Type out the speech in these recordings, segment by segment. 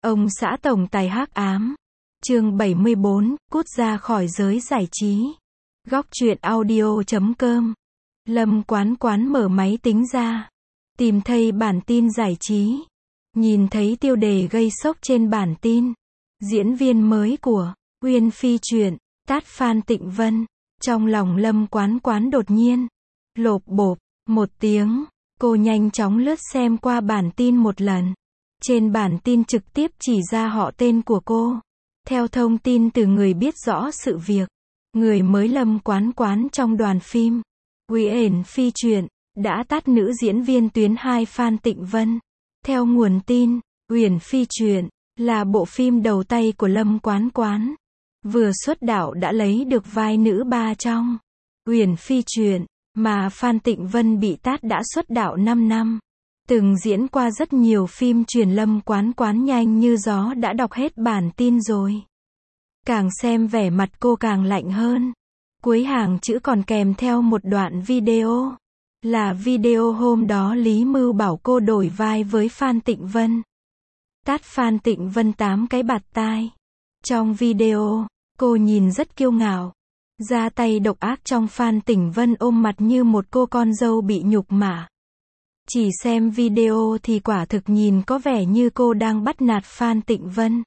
Ông xã tổng tài hắc ám. Chương 74, cút ra khỏi giới giải trí. Góc truyện audio.com. Lâm Quán Quán mở máy tính ra, tìm thấy bản tin giải trí. Nhìn thấy tiêu đề gây sốc trên bản tin. Diễn viên mới của Uyên Phi truyện, tát Phan Tịnh Vân. Trong lòng Lâm Quán Quán đột nhiên lộp bộp một tiếng. Cô nhanh chóng lướt xem qua bản tin một lần. Trên bản tin trực tiếp chỉ ra họ tên của cô. Theo thông tin từ người biết rõ sự việc, người mới Lâm Quán Quán trong đoàn phim Uyển Phi truyện đã tát nữ diễn viên tuyến 2 Phan Tịnh Vân. Theo nguồn tin, Uyển Phi truyện là bộ phim đầu tay của Lâm Quán Quán. Vừa xuất đạo đã lấy được vai nữ ba trong Uyển Phi truyện, mà Phan Tịnh Vân bị tát đã xuất đạo 5 năm. Từng diễn qua rất nhiều phim truyền. Lâm Quán Quán nhanh như gió đã đọc hết bản tin rồi. Càng xem vẻ mặt cô càng lạnh hơn. Cuối hàng chữ còn kèm theo một đoạn video. Là video hôm đó Lý Mưu bảo cô đổi vai với Phan Tịnh Vân. Tát Phan Tịnh Vân 8 cái bạt tai. Trong video, cô nhìn rất kiêu ngạo. Ra tay độc ác trong Phan Tịnh Vân ôm mặt như một cô con dâu bị nhục mạ. Chỉ xem video thì quả thực nhìn có vẻ như cô đang bắt nạt Phan Tịnh Vân.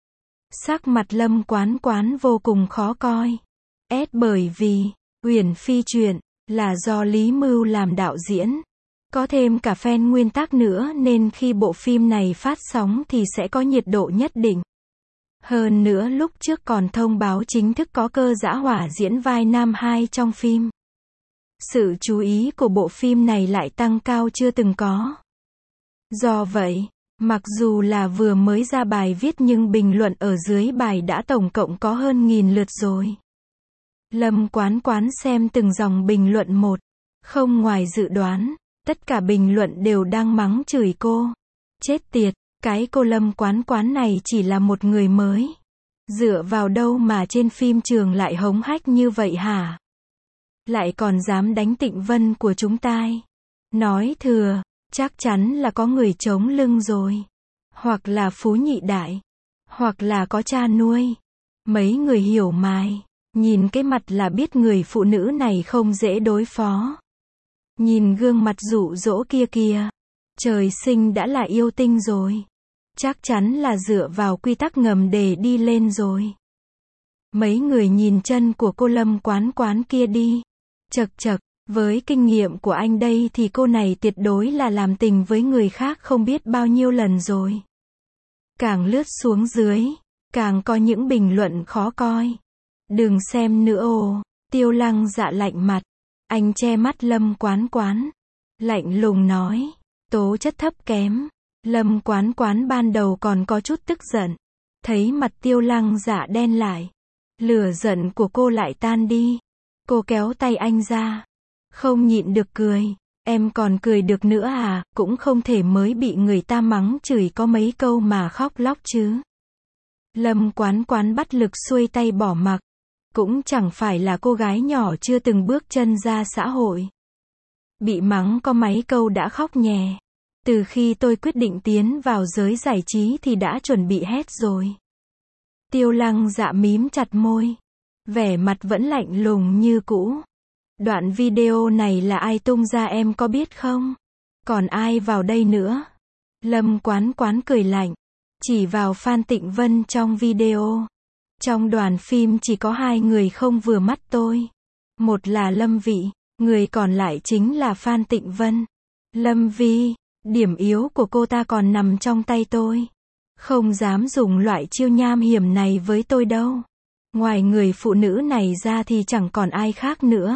Sắc mặt Lâm Quán Quán vô cùng khó coi. Bởi vì Uyển Phi truyện là do Lý Mưu làm đạo diễn. Có thêm cả fan nguyên tác nữa nên khi bộ phim này phát sóng thì sẽ có nhiệt độ nhất định. Hơn nữa lúc trước còn thông báo chính thức có Cơ Dã Hỏa diễn vai nam 2 trong phim. Sự chú ý của bộ phim này lại tăng cao chưa từng có. Do vậy, mặc dù là vừa mới ra bài viết nhưng bình luận ở dưới bài đã tổng cộng có hơn 1000 lượt rồi. Lâm Quán Quán xem từng dòng bình luận một. Không ngoài dự đoán, tất cả bình luận đều đang mắng chửi cô. Chết tiệt, cái cô Lâm Quán Quán này chỉ là một người mới. Dựa vào đâu mà trên phim trường lại hống hách như vậy hả? Lại còn dám đánh Tịnh Vân của chúng ta. Nói thừa, chắc chắn là có người chống lưng rồi. Hoặc là phú nhị đại. Hoặc là có cha nuôi. Mấy người hiểu mài. Nhìn cái mặt là biết người phụ nữ này không dễ đối phó. Nhìn gương mặt dụ dỗ kia kìa. Trời sinh đã là yêu tinh rồi. Chắc chắn là dựa vào quy tắc ngầm để đi lên rồi. Mấy người nhìn chân của cô Lâm Quán Quán kia đi. Chật chật, với kinh nghiệm của anh đây thì cô này tuyệt đối là làm tình với người khác không biết bao nhiêu lần rồi. Càng lướt xuống dưới, càng có những bình luận khó coi. Đừng xem nữa ồ. Tiêu Lăng Dạ lạnh mặt. Anh che mắt Lâm Quán Quán. Lạnh lùng nói. Tố chất thấp kém. Lâm Quán Quán ban đầu còn có chút tức giận. Thấy mặt Tiêu Lăng Dạ đen lại. Lửa giận của cô lại tan đi. Cô kéo tay anh ra. Không nhịn được cười. Em còn cười được nữa à, cũng không thể mới bị người ta mắng chửi có mấy câu mà khóc lóc chứ. Lâm Quán Quán bắt lực xuôi tay bỏ mặc. Cũng chẳng phải là cô gái nhỏ chưa từng bước chân ra xã hội. Bị mắng có mấy câu đã khóc nhè. Từ khi tôi quyết định tiến vào giới giải trí thì đã chuẩn bị hết rồi. Tiêu Lăng Dạ mím chặt môi. Vẻ mặt vẫn lạnh lùng như cũ. Đoạn video này là ai tung ra em có biết không? Còn ai vào đây nữa? Lâm Quán Quán cười lạnh. Chỉ vào Phan Tịnh Vân trong video. Trong đoàn phim chỉ có 2 người không vừa mắt tôi. Một là Lâm Vị, người còn lại chính là Phan Tịnh Vân. Lâm Vi, điểm yếu của cô ta còn nằm trong tay tôi. Không dám dùng loại chiêu nham hiểm này với tôi đâu. Ngoài người phụ nữ này ra thì chẳng còn ai khác nữa.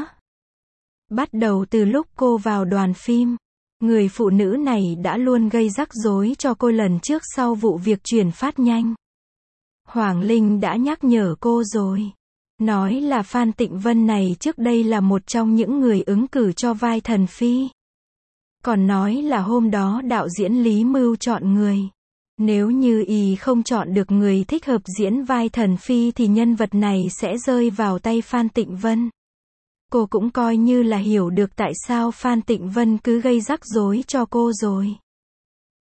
Bắt đầu từ lúc cô vào đoàn phim, người phụ nữ này đã luôn gây rắc rối cho cô lần trước sau vụ việc chuyển phát nhanh. Hoàng Linh đã nhắc nhở cô rồi. Nói là Phan Tịnh Vân này trước đây là một trong những người ứng cử cho vai thần phi. Còn nói là hôm đó đạo diễn Lý Mưu chọn người. Nếu như y không chọn được người thích hợp diễn vai thần phi thì nhân vật này sẽ rơi vào tay Phan Tịnh Vân. Cô cũng coi như là hiểu được tại sao Phan Tịnh Vân cứ gây rắc rối cho cô rồi.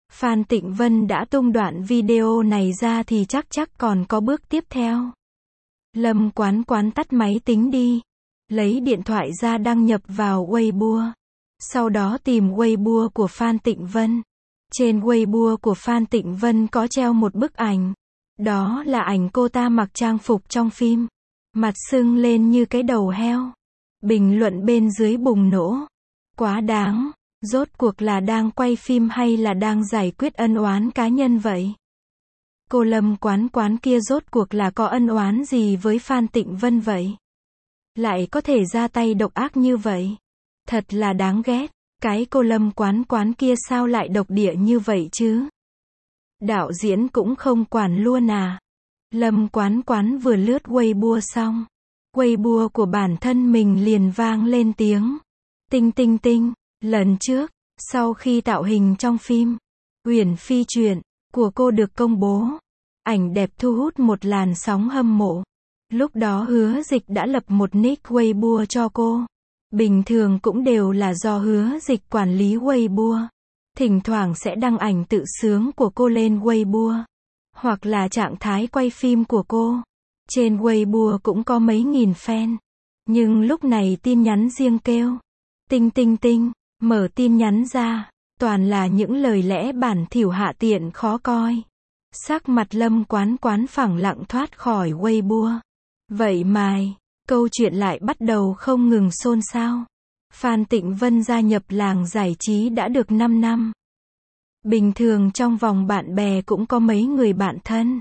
Phan Tịnh Vân đã tung đoạn video này ra thì chắc còn có bước tiếp theo. Lâm Quán Quán tắt máy tính đi, lấy điện thoại ra đăng nhập vào Weibo. Sau đó tìm Weibo của Phan Tịnh Vân. Trên Weibo của Phan Tịnh Vân có treo một bức ảnh. Đó là ảnh cô ta mặc trang phục trong phim. Mặt sưng lên như cái đầu heo. Bình luận bên dưới bùng nổ. Quá đáng, rốt cuộc là đang quay phim hay là đang giải quyết ân oán cá nhân vậy? Cô Lâm Quán Quán kia rốt cuộc là có ân oán gì với Phan Tịnh Vân vậy? Lại có thể ra tay độc ác như vậy? Thật là đáng ghét, cái cô Lâm Quán Quán kia sao lại độc địa như vậy chứ? Đạo diễn cũng không quản luôn à? Lâm Quán Quán vừa lướt Weibo xong, Weibo của bản thân mình liền vang lên tiếng tinh tinh tinh. Lần trước, sau khi tạo hình trong phim Uyển Phi truyện của cô được công bố, ảnh đẹp thu hút một làn sóng hâm mộ. Lúc đó Hứa Dịch đã lập một nick Weibo cho cô. Bình thường cũng đều là do Hứa Dịch quản lý Weibo. Thỉnh thoảng sẽ đăng ảnh tự sướng của cô lên Weibo, hoặc là trạng thái quay phim của cô. Trên Weibo cũng có mấy nghìn fan. Nhưng lúc này tin nhắn riêng kêu tinh tinh tinh, mở tin nhắn ra, toàn là những lời lẽ bẩn thỉu hạ tiện khó coi. Sắc mặt Lâm Quán Quán phẳng lặng thoát khỏi Weibo. Vậy mà, câu chuyện lại bắt đầu không ngừng xôn xao. Phan Tịnh Vân gia nhập làng giải trí đã được 5 năm. Bình thường trong vòng bạn bè cũng có mấy người bạn thân.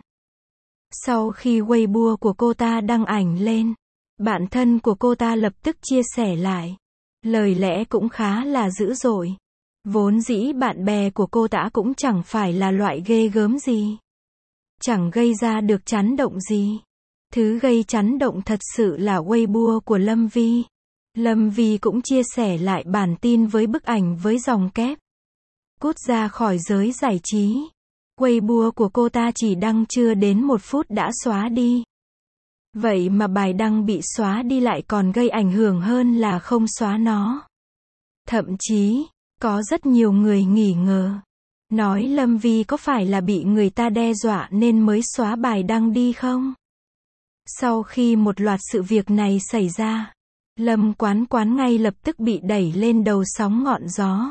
Sau khi Weibo của cô ta đăng ảnh lên, bạn thân của cô ta lập tức chia sẻ lại. Lời lẽ cũng khá là dữ dội. Vốn dĩ bạn bè của cô ta cũng chẳng phải là loại ghê gớm gì. Chẳng gây ra được chấn động gì. Thứ gây chấn động thật sự là Weibo của Lâm Vi. Lâm Vi cũng chia sẻ lại bản tin với bức ảnh với dòng kép. Cút ra khỏi giới giải trí. Weibo của cô ta chỉ đăng chưa đến 1 phút đã xóa đi. Vậy mà bài đăng bị xóa đi lại còn gây ảnh hưởng hơn là không xóa nó. Thậm chí, có rất nhiều người nghi ngờ. Nói Lâm Vi có phải là bị người ta đe dọa nên mới xóa bài đăng đi không? Sau khi một loạt sự việc này xảy ra, Lâm Quán Quán ngay lập tức bị đẩy lên đầu sóng ngọn gió.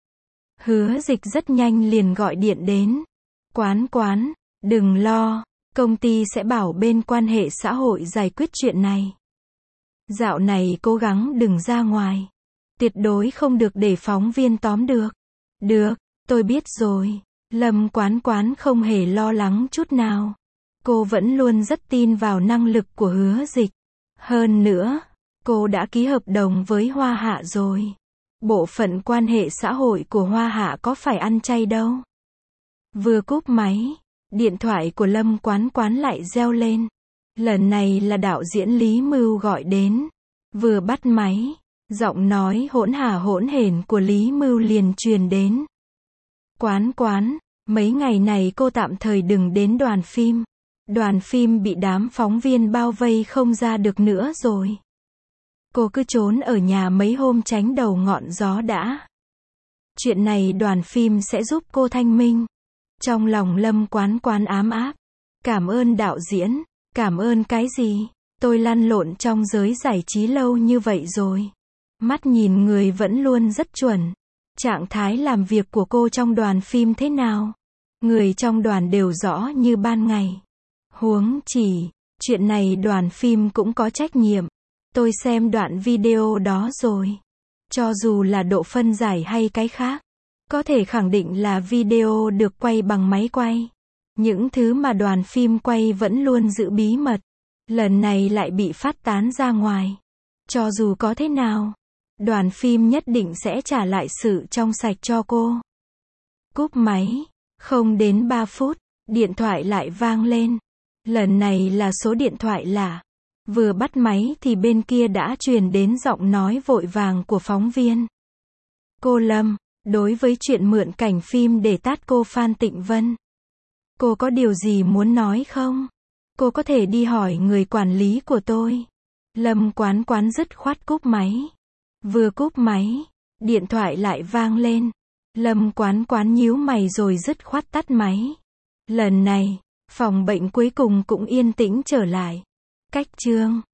Hứa Dịch rất nhanh liền gọi điện đến. Quán Quán, đừng lo, công ty sẽ bảo bên quan hệ xã hội giải quyết chuyện này. Dạo này cố gắng đừng ra ngoài. Tuyệt đối không được để phóng viên tóm được. Được, tôi biết rồi. Lâm Quán Quán không hề lo lắng chút nào. Cô vẫn luôn rất tin vào năng lực của Hứa Dịch. Hơn nữa, cô đã ký hợp đồng với Hoa Hạ rồi. Bộ phận quan hệ xã hội của Hoa Hạ có phải ăn chay đâu. Vừa cúp máy, điện thoại của Lâm Quán Quán lại reo lên. Lần này là đạo diễn Lý Mưu gọi đến. Vừa bắt máy, giọng nói hỗn hả hỗn hển của Lý Mưu liền truyền đến. Quán Quán, mấy ngày này cô tạm thời đừng đến đoàn phim. Đoàn phim bị đám phóng viên bao vây không ra được nữa rồi. Cô cứ trốn ở nhà mấy hôm tránh đầu ngọn gió đã. Chuyện này đoàn phim sẽ giúp cô thanh minh. Trong lòng Lâm Quán Quán ám áp. Cảm ơn đạo diễn. Cảm ơn cái gì? Tôi lăn lộn trong giới giải trí lâu như vậy rồi. Mắt nhìn người vẫn luôn rất chuẩn. Trạng thái làm việc của cô trong đoàn phim thế nào? Người trong đoàn đều rõ như ban ngày. Huống chỉ, chuyện này đoàn phim cũng có trách nhiệm. Tôi xem đoạn video đó rồi. Cho dù là độ phân giải hay cái khác, có thể khẳng định là video được quay bằng máy quay. Những thứ mà đoàn phim quay vẫn luôn giữ bí mật. Lần này lại bị phát tán ra ngoài. Cho dù có thế nào, đoàn phim nhất định sẽ trả lại sự trong sạch cho cô. Cúp máy, không đến 3 phút, điện thoại lại vang lên. Lần này là số điện thoại lạ. Vừa bắt máy thì bên kia đã truyền đến giọng nói vội vàng của phóng viên. Cô Lâm, đối với chuyện mượn cảnh phim để tát cô Phan Tịnh Vân, cô có điều gì muốn nói không? Cô có thể đi hỏi người quản lý của tôi. Lâm Quán Quán dứt khoát cúp máy. Vừa cúp máy, điện thoại lại vang lên. Lâm Quán Quán nhíu mày rồi dứt khoát tắt máy. Lần này, phòng bệnh cuối cùng cũng yên tĩnh trở lại. Cách chương